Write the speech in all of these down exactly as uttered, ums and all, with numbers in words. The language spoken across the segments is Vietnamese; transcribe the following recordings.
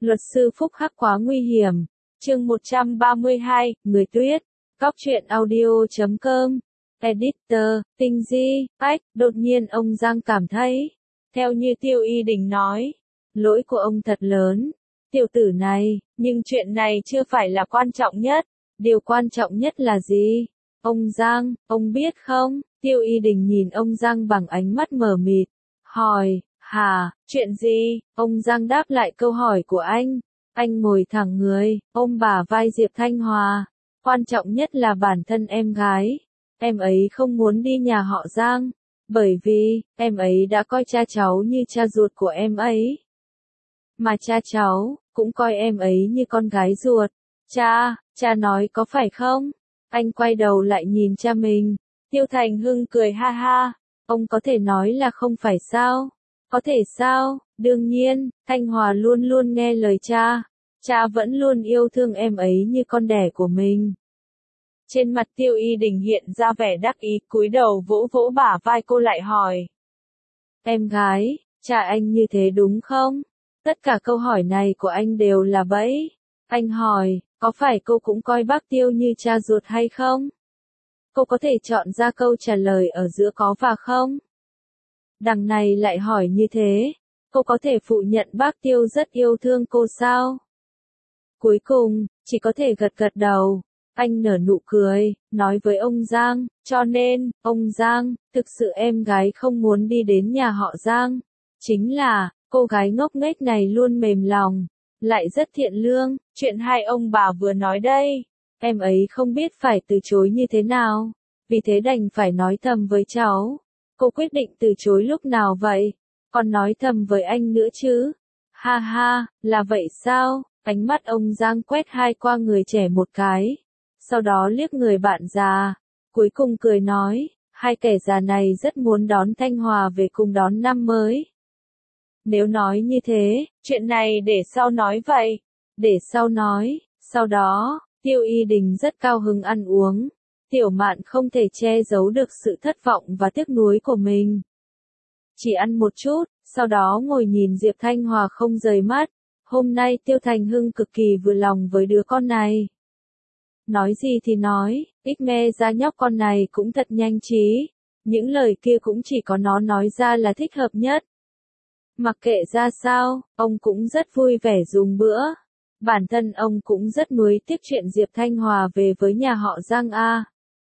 Luật sư Phúc Hắc quá nguy hiểm. Chương một trăm ba mươi hai, Người Tuyết. Cóc truyện audio chấm com. Editor, Tinh Di, ách, đột nhiên ông Giang cảm thấy. Theo như Tiêu Y Đình nói, lỗi của ông thật lớn. Tiểu tử này, nhưng chuyện này chưa phải là quan trọng nhất. Điều quan trọng nhất là gì? Ông Giang, ông biết không? Tiêu Y Đình nhìn ông Giang bằng ánh mắt mờ mịt. Hỏi, hả, chuyện gì? Ông Giang đáp lại câu hỏi của anh. Anh ngồi thẳng người, ôm bả vai Diệp Thanh Hòa. Quan trọng nhất là bản thân em gái. Em ấy không muốn đi nhà họ Giang. Bởi vì, em ấy đã coi cha cháu như cha ruột của em ấy. Mà cha cháu, cũng coi em ấy như con gái ruột. Cha, cha nói có phải không? Anh quay đầu lại nhìn cha mình. Tiêu Thành Hưng cười ha ha. Ông có thể nói là không phải sao? Có thể sao? Đương nhiên, Thanh Hòa luôn luôn nghe lời cha. Cha vẫn luôn yêu thương em ấy như con đẻ của mình. Trên mặt Tiêu Y Đình hiện ra vẻ đắc ý, cúi đầu vỗ vỗ bả vai cô lại hỏi. Em gái, cha anh như thế đúng không? Tất cả câu hỏi này của anh đều là bẫy. Anh hỏi, có phải cô cũng coi bác Tiêu như cha ruột hay không? Cô có thể chọn ra câu trả lời ở giữa có và không? Đằng này lại hỏi như thế, cô có thể phủ nhận bác Tiêu rất yêu thương cô sao? Cuối cùng, chỉ có thể gật gật đầu. Anh nở nụ cười, nói với ông Giang, cho nên, ông Giang, thực sự em gái không muốn đi đến nhà họ Giang. Chính là, cô gái ngốc nghếch này luôn mềm lòng, lại rất thiện lương, chuyện hai ông bà vừa nói đây. Em ấy không biết phải từ chối như thế nào, vì thế đành phải nói thầm với cháu. Cô quyết định từ chối lúc nào vậy? Còn nói thầm với anh nữa chứ? Ha ha, là vậy sao? Ánh mắt ông Giang quét hai qua người trẻ một cái. Sau đó liếc người bạn già. Cuối cùng cười nói, hai kẻ già này rất muốn đón Thanh Hòa về cùng đón năm mới. Nếu nói như thế, chuyện này để sau nói vậy. Để sau nói, sau đó, Tiêu Y Đình rất cao hứng ăn uống. Tiểu Mạn không thể che giấu được sự thất vọng và tiếc nuối của mình. Chỉ ăn một chút, sau đó ngồi nhìn Diệp Thanh Hòa không rời mắt. Hôm nay Tiêu Thành Hưng cực kỳ vừa lòng với đứa con này. Nói gì thì nói, ích me ra nhóc con này cũng thật nhanh trí. Những lời kia cũng chỉ có nó nói ra là thích hợp nhất. Mặc kệ ra sao, ông cũng rất vui vẻ dùng bữa. Bản thân ông cũng rất nuối tiếc chuyện Diệp Thanh Hòa về với nhà họ Giang A.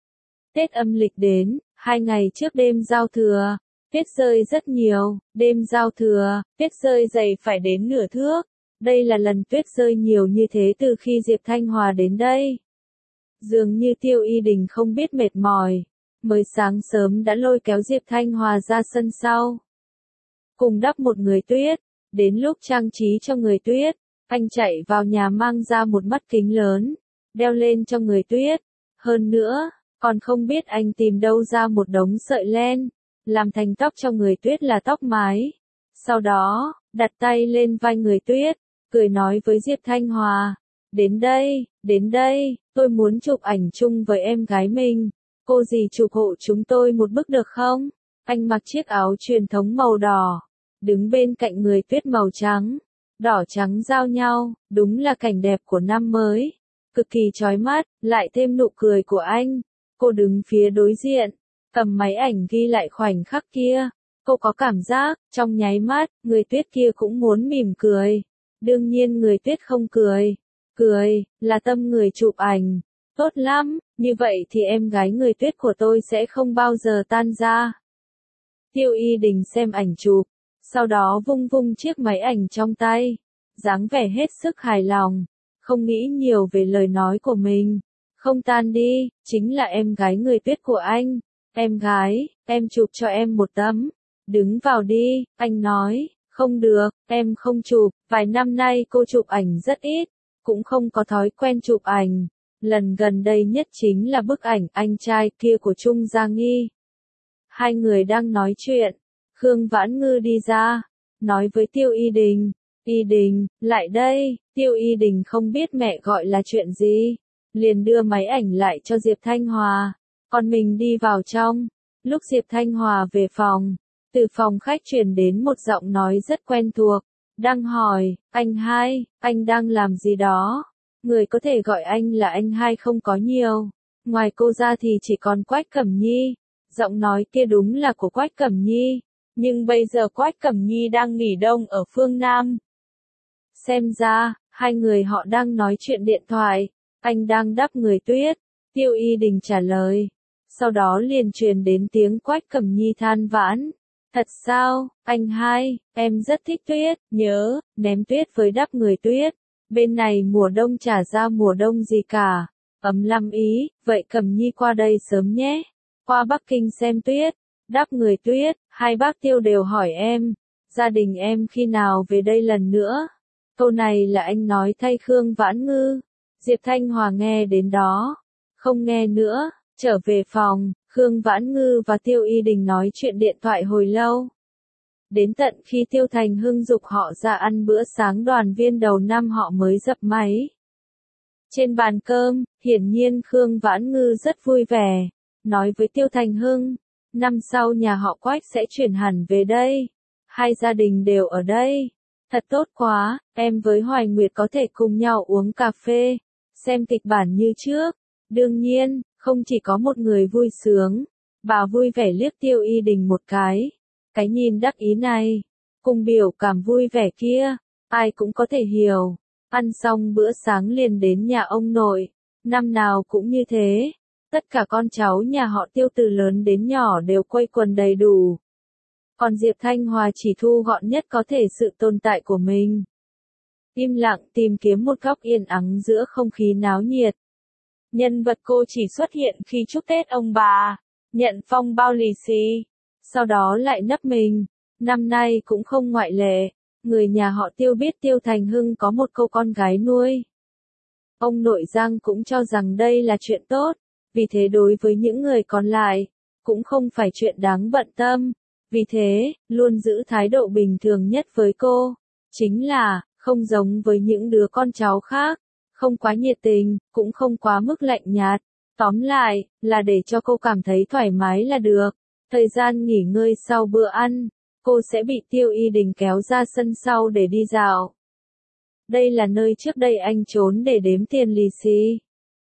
Tết âm lịch đến, hai ngày trước đêm giao thừa, tuyết rơi rất nhiều, đêm giao thừa, tuyết rơi dày phải đến nửa thước. Đây là lần tuyết rơi nhiều như thế từ khi Diệp Thanh Hòa đến đây. Dường như Tiêu Y Đình không biết mệt mỏi, mới sáng sớm đã lôi kéo Diệp Thanh Hòa ra sân sau. Cùng đắp một người tuyết, đến lúc trang trí cho người tuyết, anh chạy vào nhà mang ra một mắt kính lớn, đeo lên cho người tuyết. Hơn nữa, còn không biết anh tìm đâu ra một đống sợi len, làm thành tóc cho người tuyết là tóc mái. Sau đó, đặt tay lên vai người tuyết, cười nói với Diệp Thanh Hòa. Đến đây, đến đây, tôi muốn chụp ảnh chung với em gái mình. Cô dì chụp hộ chúng tôi một bức được không? Anh mặc chiếc áo truyền thống màu đỏ, đứng bên cạnh người tuyết màu trắng. Đỏ trắng giao nhau, đúng là cảnh đẹp của năm mới. Cực kỳ chói mắt, lại thêm nụ cười của anh. Cô đứng phía đối diện, cầm máy ảnh ghi lại khoảnh khắc kia. Cô có cảm giác, trong nháy mắt, người tuyết kia cũng muốn mỉm cười. Đương nhiên người tuyết không cười. Cười, là tâm người chụp ảnh. Tốt lắm, như vậy thì em gái người tuyết của tôi sẽ không bao giờ tan ra. Tiêu Y Đình xem ảnh chụp, sau đó vung vung chiếc máy ảnh trong tay. Dáng vẻ hết sức hài lòng, không nghĩ nhiều về lời nói của mình. Không tan đi, chính là em gái người tuyết của anh. Em gái, em chụp cho em một tấm. Đứng vào đi, anh nói. Không được, em không chụp, vài năm nay cô chụp ảnh rất ít, cũng không có thói quen chụp ảnh. Lần gần đây nhất chính là bức ảnh anh trai kia của Trung Gia Nghi. Hai người đang nói chuyện, Khương Vãn Ngư đi ra, nói với Tiêu Y Đình. Y Đình, lại đây. Tiêu Y Đình không biết mẹ gọi là chuyện gì, liền đưa máy ảnh lại cho Diệp Thanh Hòa, còn mình đi vào trong. Lúc Diệp Thanh Hòa về phòng, từ phòng khách truyền đến một giọng nói rất quen thuộc. đang hỏi, anh hai, anh đang làm gì đó? Người có thể gọi anh là anh hai không có nhiều. Ngoài cô ra thì chỉ còn Quách Cẩm Nhi. Giọng nói kia đúng là của Quách Cẩm Nhi. Nhưng bây giờ Quách Cẩm Nhi đang nghỉ đông ở phương Nam. Xem ra, hai người họ đang nói chuyện điện thoại. Anh đang đắp người Tuyết. Tiêu Y Đình trả lời. Sau đó liền truyền đến tiếng Quách Cẩm Nhi than vãn. Thật sao, anh hai, em rất thích Tuyết, nhớ, ném tuyết với đắp người Tuyết. Bên này mùa đông chả ra mùa đông gì cả. Ấm lắm ý, vậy Cẩm Nhi qua đây sớm nhé. Qua Bắc Kinh xem Tuyết, đắp người Tuyết, hai bác Tiêu đều hỏi em. Gia đình em khi nào về đây lần nữa? Câu này là anh nói thay Khương Vãn Ngư. Diệp Thanh Hòa nghe đến đó. Không nghe nữa, trở về phòng, Khương Vãn Ngư và Tiêu Y Đình nói chuyện điện thoại hồi lâu. Đến tận khi Tiêu Thành Hưng giục họ ra ăn bữa sáng đoàn viên đầu năm họ mới dập máy. Trên bàn cơm, hiển nhiên Khương Vãn Ngư rất vui vẻ, nói với Tiêu Thành Hưng, năm sau nhà họ Quách sẽ chuyển hẳn về đây. Hai gia đình đều ở đây. Thật tốt quá, em với Hoài Nguyệt có thể cùng nhau uống cà phê, xem kịch bản như trước. Đương nhiên, không chỉ có một người vui sướng, bà vui vẻ liếc Tiêu Y Đình một cái. Cái nhìn đắc ý này, cùng biểu cảm vui vẻ kia, ai cũng có thể hiểu. Ăn xong bữa sáng liền đến nhà ông nội, năm nào cũng như thế. Tất cả con cháu nhà họ Tiêu từ lớn đến nhỏ đều quây quần đầy đủ. Còn Diệp Thanh Hòa chỉ thu gọn nhất có thể sự tồn tại của mình. Im lặng tìm kiếm một góc yên ắng giữa không khí náo nhiệt. Nhân vật cô chỉ xuất hiện khi chúc Tết ông bà, nhận phong bao lì xì, sau đó lại nấp mình. Năm nay cũng không ngoại lệ, người nhà họ Tiêu biết Tiêu Thành Hưng có một cô con gái nuôi. Ông nội Giang cũng cho rằng đây là chuyện tốt, vì thế đối với những người còn lại, cũng không phải chuyện đáng bận tâm. Vì thế, luôn giữ thái độ bình thường nhất với cô, chính là, không giống với những đứa con cháu khác, không quá nhiệt tình, cũng không quá mức lạnh nhạt. Tóm lại, là để cho cô cảm thấy thoải mái là được. Thời gian nghỉ ngơi sau bữa ăn, cô sẽ bị Tiêu Y Đình kéo ra sân sau để đi dạo. Đây là nơi trước đây anh trốn để đếm tiền lì xì.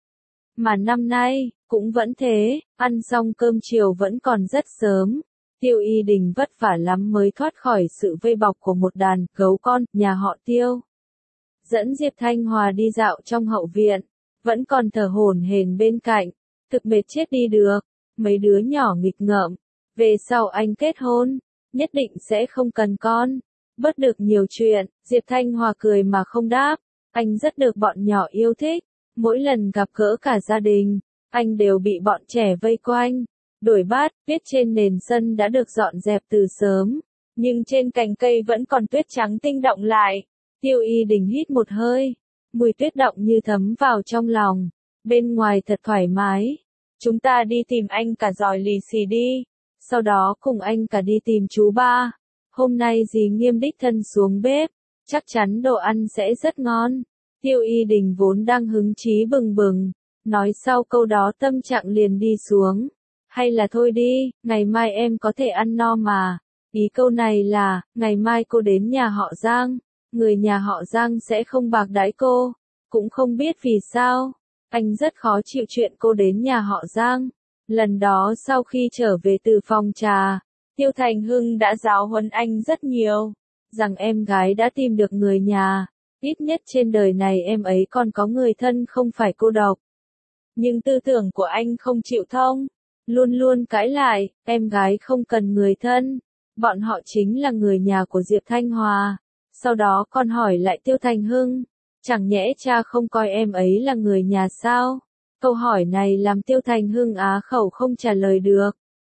Mà năm nay, cũng vẫn thế, ăn xong cơm chiều vẫn còn rất sớm. Tiêu Y Đình vất vả lắm mới thoát khỏi sự vây bọc của một đàn gấu con nhà họ Tiêu. Dẫn Diệp Thanh Hòa đi dạo trong hậu viện, vẫn còn thở hổn hển bên cạnh, thực mệt chết đi được. Mấy đứa nhỏ nghịch ngợm, về sau anh kết hôn, nhất định sẽ không cần con, bớt được nhiều chuyện. Diệp Thanh Hòa cười mà không đáp, anh rất được bọn nhỏ yêu thích, mỗi lần gặp gỡ cả gia đình, anh đều bị bọn trẻ vây quanh. Đổi bát, tuyết trên nền sân đã được dọn dẹp từ sớm, nhưng trên cành cây vẫn còn tuyết trắng tinh đọng lại. Tiêu Y Đình hít một hơi, mùi tuyết đọng như thấm vào trong lòng. Bên ngoài thật thoải mái. Chúng ta đi tìm anh cả giỏi lì xì đi, sau đó cùng anh cả đi tìm chú ba. Hôm nay dì Nghiêm đích thân xuống bếp, chắc chắn đồ ăn sẽ rất ngon. Tiêu Y Đình vốn đang hứng chí bừng bừng, nói sau câu đó tâm trạng liền đi xuống. Hay là thôi đi, ngày mai em có thể ăn no mà. Ý câu này là, ngày mai cô đến nhà họ Giang, người nhà họ Giang sẽ không bạc đãi cô. Cũng không biết vì sao, anh rất khó chịu chuyện cô đến nhà họ Giang. Lần đó sau khi trở về từ phòng trà, Tiêu Thành Hưng đã giáo huấn anh rất nhiều, rằng em gái đã tìm được người nhà, ít nhất trên đời này em ấy còn có người thân không phải cô độc. Nhưng tư tưởng của anh không chịu thông, luôn luôn cãi lại, em gái không cần người thân, bọn họ chính là người nhà của Diệp Thanh Hòa. Sau đó còn hỏi lại Tiêu Thành Hưng, chẳng nhẽ cha không coi em ấy là người nhà sao? Câu hỏi này làm Tiêu Thành Hưng á khẩu không trả lời được.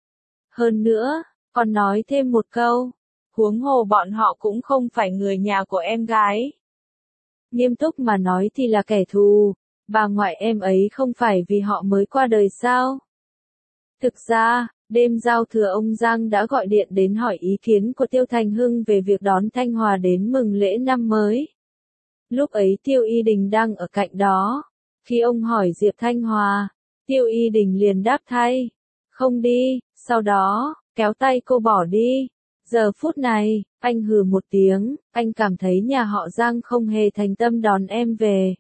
Hơn nữa, còn nói thêm một câu, huống hồ bọn họ cũng không phải người nhà của em gái. Nghiêm túc mà nói thì là kẻ thù, bà ngoại em ấy không phải vì họ mới qua đời sao? Thực ra, đêm giao thừa ông Giang đã gọi điện đến hỏi ý kiến của Tiêu Thành Hưng về việc đón Thanh Hòa đến mừng lễ năm mới. Lúc ấy Tiêu Y Đình đang ở cạnh đó. Khi ông hỏi Diệp Thanh Hòa, Tiêu Y Đình liền đáp thay, không đi, sau đó, kéo tay cô bỏ đi. Giờ phút này, anh hừ một tiếng, anh cảm thấy nhà họ Giang không hề thành tâm đón em về.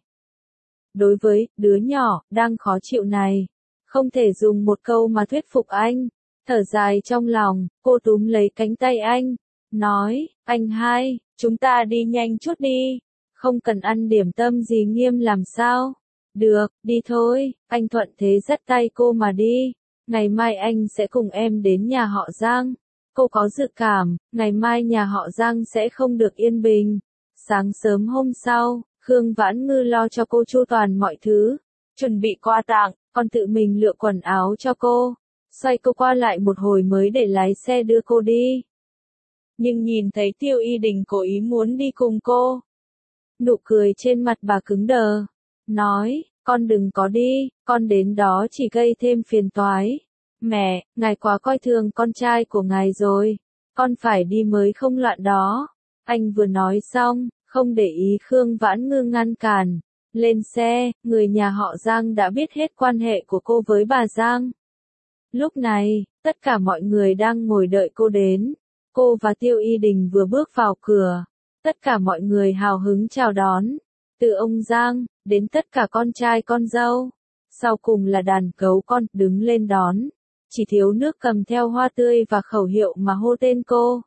Đối với đứa nhỏ đang khó chịu này, không thể dùng một câu mà thuyết phục anh. Thở dài trong lòng, cô túm lấy cánh tay anh, nói, anh hai, chúng ta đi nhanh chút đi, không cần ăn điểm tâm gì nghiêm làm sao. Được, đi thôi, anh thuận thế dắt tay cô mà đi, ngày mai anh sẽ cùng em đến nhà họ Giang. Cô có dự cảm, ngày mai nhà họ Giang sẽ không được yên bình. Sáng sớm hôm sau, Khương Vãn Ngư lo cho cô chu toàn mọi thứ, chuẩn bị quà tặng, còn tự mình lựa quần áo cho cô, xoay cô qua lại một hồi mới để lái xe đưa cô đi. Nhưng nhìn thấy Tiêu Y Đình cố ý muốn đi cùng cô, nụ cười trên mặt bà cứng đờ, nói, con đừng có đi, con đến đó chỉ gây thêm phiền toái. Mẹ, ngài quá coi thường con trai của ngài rồi, con phải đi mới không loạn đó. Anh vừa nói xong, không để ý Khương Vãn Ngư ngăn cản. Lên xe, người nhà họ Giang đã biết hết quan hệ của cô với bà Giang. Lúc này, tất cả mọi người đang ngồi đợi cô đến. Cô và Tiêu Y Đình vừa bước vào cửa. Tất cả mọi người hào hứng chào đón. Từ ông Giang, đến tất cả con trai con dâu. Sau cùng là đàn cấu con đứng lên đón. Chỉ thiếu nước cầm theo hoa tươi và khẩu hiệu mà hô tên cô.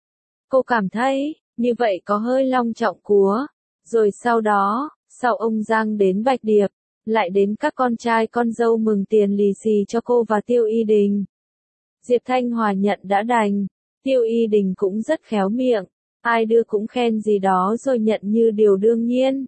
Cô cảm thấy, như vậy có hơi long trọng cúa. Rồi sau đó, sau ông Giang đến Bạch Điệp, lại đến các con trai con dâu mừng tiền lì xì cho cô và Tiêu Y Đình. Diệp Thanh Hòa nhận đã đành, Tiêu Y Đình cũng rất khéo miệng, ai đưa cũng khen gì đó rồi nhận như điều đương nhiên.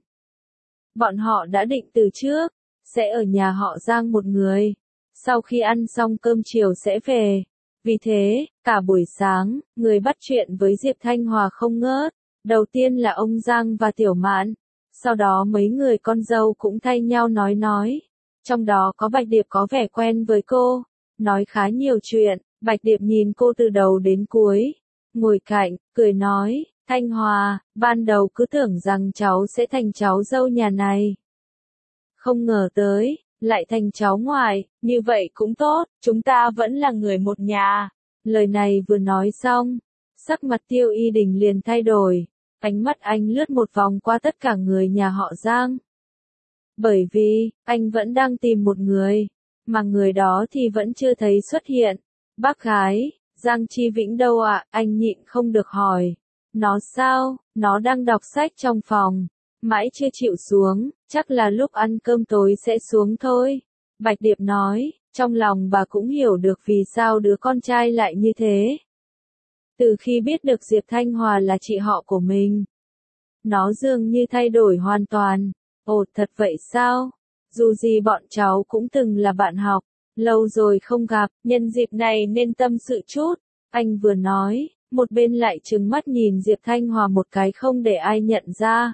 Bọn họ đã định từ trước, sẽ ở nhà họ Giang một người, sau khi ăn xong cơm chiều sẽ về. Vì thế, cả buổi sáng, người bắt chuyện với Diệp Thanh Hòa không ngớt. Đầu tiên là ông Giang và Tiểu Mạn, sau đó mấy người con dâu cũng thay nhau nói nói. Trong đó có Bạch Điệp có vẻ quen với cô, nói khá nhiều chuyện. Bạch Điệp nhìn cô từ đầu đến cuối, ngồi cạnh, cười nói, Thanh Hòa, ban đầu cứ tưởng rằng cháu sẽ thành cháu dâu nhà này. Không ngờ tới, lại thành cháu ngoại, như vậy cũng tốt, chúng ta vẫn là người một nhà. Lời này vừa nói xong, sắc mặt Tiêu Y Đình liền thay đổi, ánh mắt anh lướt một vòng qua tất cả người nhà họ Giang. Bởi vì, anh vẫn đang tìm một người, mà người đó thì vẫn chưa thấy xuất hiện. Bác gái, Giang Chi Vĩnh đâu ạ? À? Anh nhịn không được hỏi. Nó sao? Nó đang đọc sách trong phòng, mãi chưa chịu xuống, chắc là lúc ăn cơm tối sẽ xuống thôi. Bạch Điệp nói, trong lòng bà cũng hiểu được vì sao đứa con trai lại như thế. Từ khi biết được Diệp Thanh Hòa là chị họ của mình, nó dường như thay đổi hoàn toàn. Ồ, thật vậy sao? Dù gì bọn cháu cũng từng là bạn học, lâu rồi không gặp, nhân dịp này nên tâm sự chút. Anh vừa nói, một bên lại trừng mắt nhìn Diệp Thanh Hòa một cái không để ai nhận ra.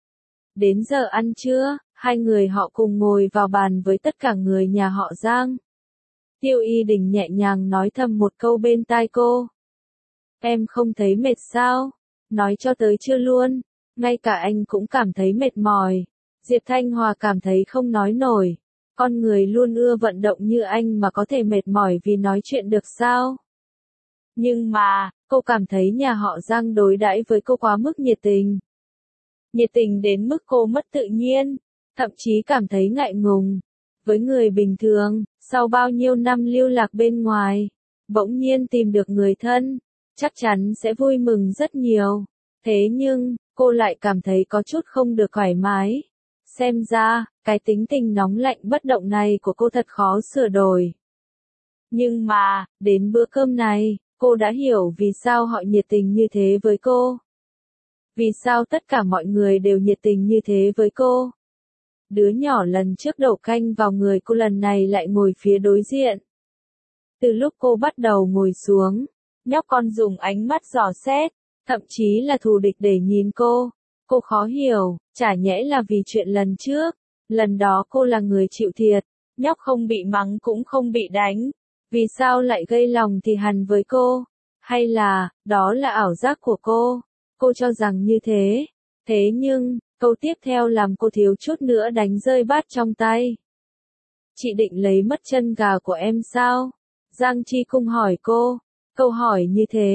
Đến giờ ăn trưa, hai người họ cùng ngồi vào bàn với tất cả người nhà họ Giang. Tiêu Y Đình nhẹ nhàng nói thầm một câu bên tai cô. Em không thấy mệt sao? Nói cho tới chưa luôn, ngay cả anh cũng cảm thấy mệt mỏi. Diệp Thanh Hòa cảm thấy không nói nổi. Con người luôn ưa vận động như anh mà có thể mệt mỏi vì nói chuyện được sao? Nhưng mà, cô cảm thấy nhà họ Giang đối đãi với cô quá mức nhiệt tình. Nhiệt tình đến mức cô mất tự nhiên, thậm chí cảm thấy ngại ngùng. Với người bình thường, sau bao nhiêu năm lưu lạc bên ngoài, bỗng nhiên tìm được người thân, chắc chắn sẽ vui mừng rất nhiều. Thế nhưng, cô lại cảm thấy có chút không được thoải mái. Xem ra, cái tính tình nóng lạnh bất động này của cô thật khó sửa đổi. Nhưng mà, đến bữa cơm này, cô đã hiểu vì sao họ nhiệt tình như thế với cô. Vì sao tất cả mọi người đều nhiệt tình như thế với cô. Đứa nhỏ lần trước đổ canh vào người cô lần này lại ngồi phía đối diện. Từ lúc cô bắt đầu ngồi xuống, nhóc con dùng ánh mắt dò xét, thậm chí là thù địch để nhìn cô. Cô khó hiểu, chả nhẽ là vì chuyện lần trước, lần đó cô là người chịu thiệt, nhóc không bị mắng cũng không bị đánh, vì sao lại gây lòng thì hằn với cô, hay là, đó là ảo giác của cô, cô cho rằng như thế, thế nhưng, câu tiếp theo làm cô thiếu chút nữa đánh rơi bát trong tay. Chị định lấy mất chân gà của em sao? Giang Chi Cung hỏi cô, câu hỏi như thế,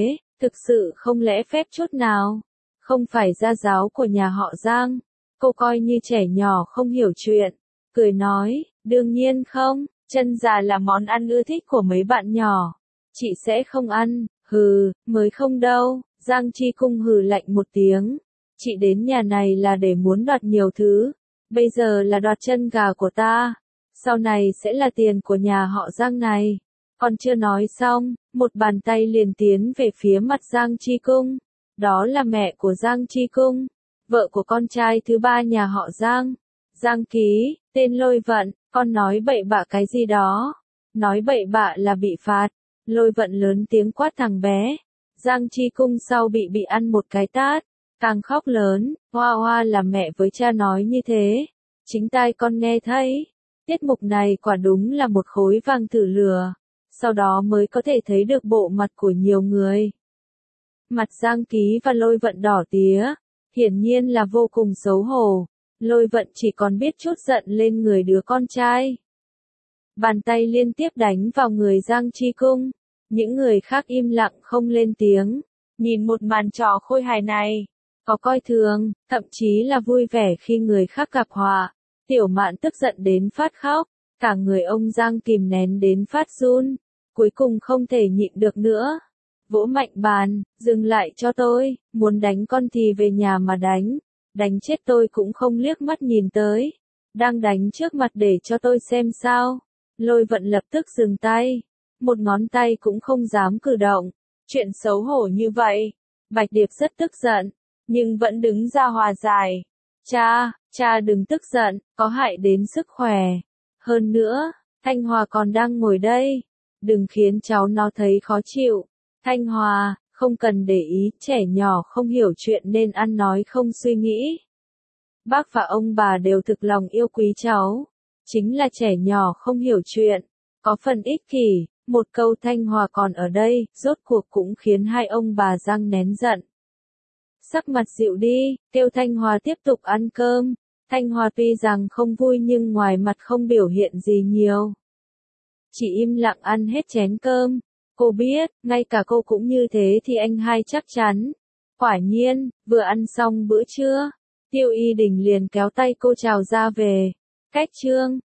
thực sự không lễ phép chút nào. Không phải gia giáo của nhà họ Giang. Cô coi như trẻ nhỏ không hiểu chuyện. Cười nói, đương nhiên không, chân già là món ăn ưa thích của mấy bạn nhỏ. Chị sẽ không ăn, hừ, mới không đâu. Giang Chi Cung hừ lạnh một tiếng. Chị đến nhà này là để muốn đoạt nhiều thứ. Bây giờ là đoạt chân gà của ta. Sau này sẽ là tiền của nhà họ Giang này. Còn chưa nói xong, một bàn tay liền tiến về phía mặt Giang Chi Cung. Đó là mẹ của Giang Chi Cung, vợ của con trai thứ ba nhà họ Giang. Giang Ký, tên Lôi Vận, con nói bậy bạ cái gì đó. Nói bậy bạ là bị phạt. Lôi Vận lớn tiếng quát thằng bé. Giang Chi Cung sau bị bị ăn một cái tát, càng khóc lớn, hoa hoa là mẹ với cha nói như thế. Chính tai con nghe thấy. Tiết mục này quả đúng là một khối vàng thử lửa. Sau đó mới có thể thấy được bộ mặt của nhiều người. Mặt Giang Ký và Lôi Vận đỏ tía, hiển nhiên là vô cùng xấu hổ. Lôi Vận chỉ còn biết chút giận lên người đứa con trai. Bàn tay liên tiếp đánh vào người Giang Chi Cung. Những người khác im lặng không lên tiếng. Nhìn một màn trò khôi hài này, có coi thường, thậm chí là vui vẻ khi người khác gặp họa. Tiểu Mạn tức giận đến phát khóc, cả người ông Giang kìm nén đến phát run, cuối cùng không thể nhịn được nữa. Vỗ mạnh bàn, dừng lại cho tôi, muốn đánh con thì về nhà mà đánh, đánh chết tôi cũng không liếc mắt nhìn tới, đang đánh trước mặt để cho tôi xem sao. Lôi Vận lập tức dừng tay, một ngón tay cũng không dám cử động, chuyện xấu hổ như vậy. Bạch Điệp rất tức giận, nhưng vẫn đứng ra hòa giải. Cha, cha đừng tức giận, có hại đến sức khỏe. Hơn nữa, Thanh Hòa còn đang ngồi đây, đừng khiến cháu nó thấy khó chịu. Thanh Hòa, không cần để ý, trẻ nhỏ không hiểu chuyện nên ăn nói không suy nghĩ. Bác và ông bà đều thực lòng yêu quý cháu. Chính là trẻ nhỏ không hiểu chuyện, có phần ích kỷ. Một câu Thanh Hòa còn ở đây, rốt cuộc cũng khiến hai ông bà Giang nén giận. Sắc mặt dịu đi, kêu Thanh Hòa tiếp tục ăn cơm. Thanh Hòa tuy rằng không vui nhưng ngoài mặt không biểu hiện gì nhiều. Chỉ im lặng ăn hết chén cơm. Cô biết, ngay cả cô cũng như thế thì anh hai chắc chắn. Quả nhiên, vừa ăn xong bữa trưa, Tiêu Y Đình liền kéo tay cô chào ra về. Cách Trương,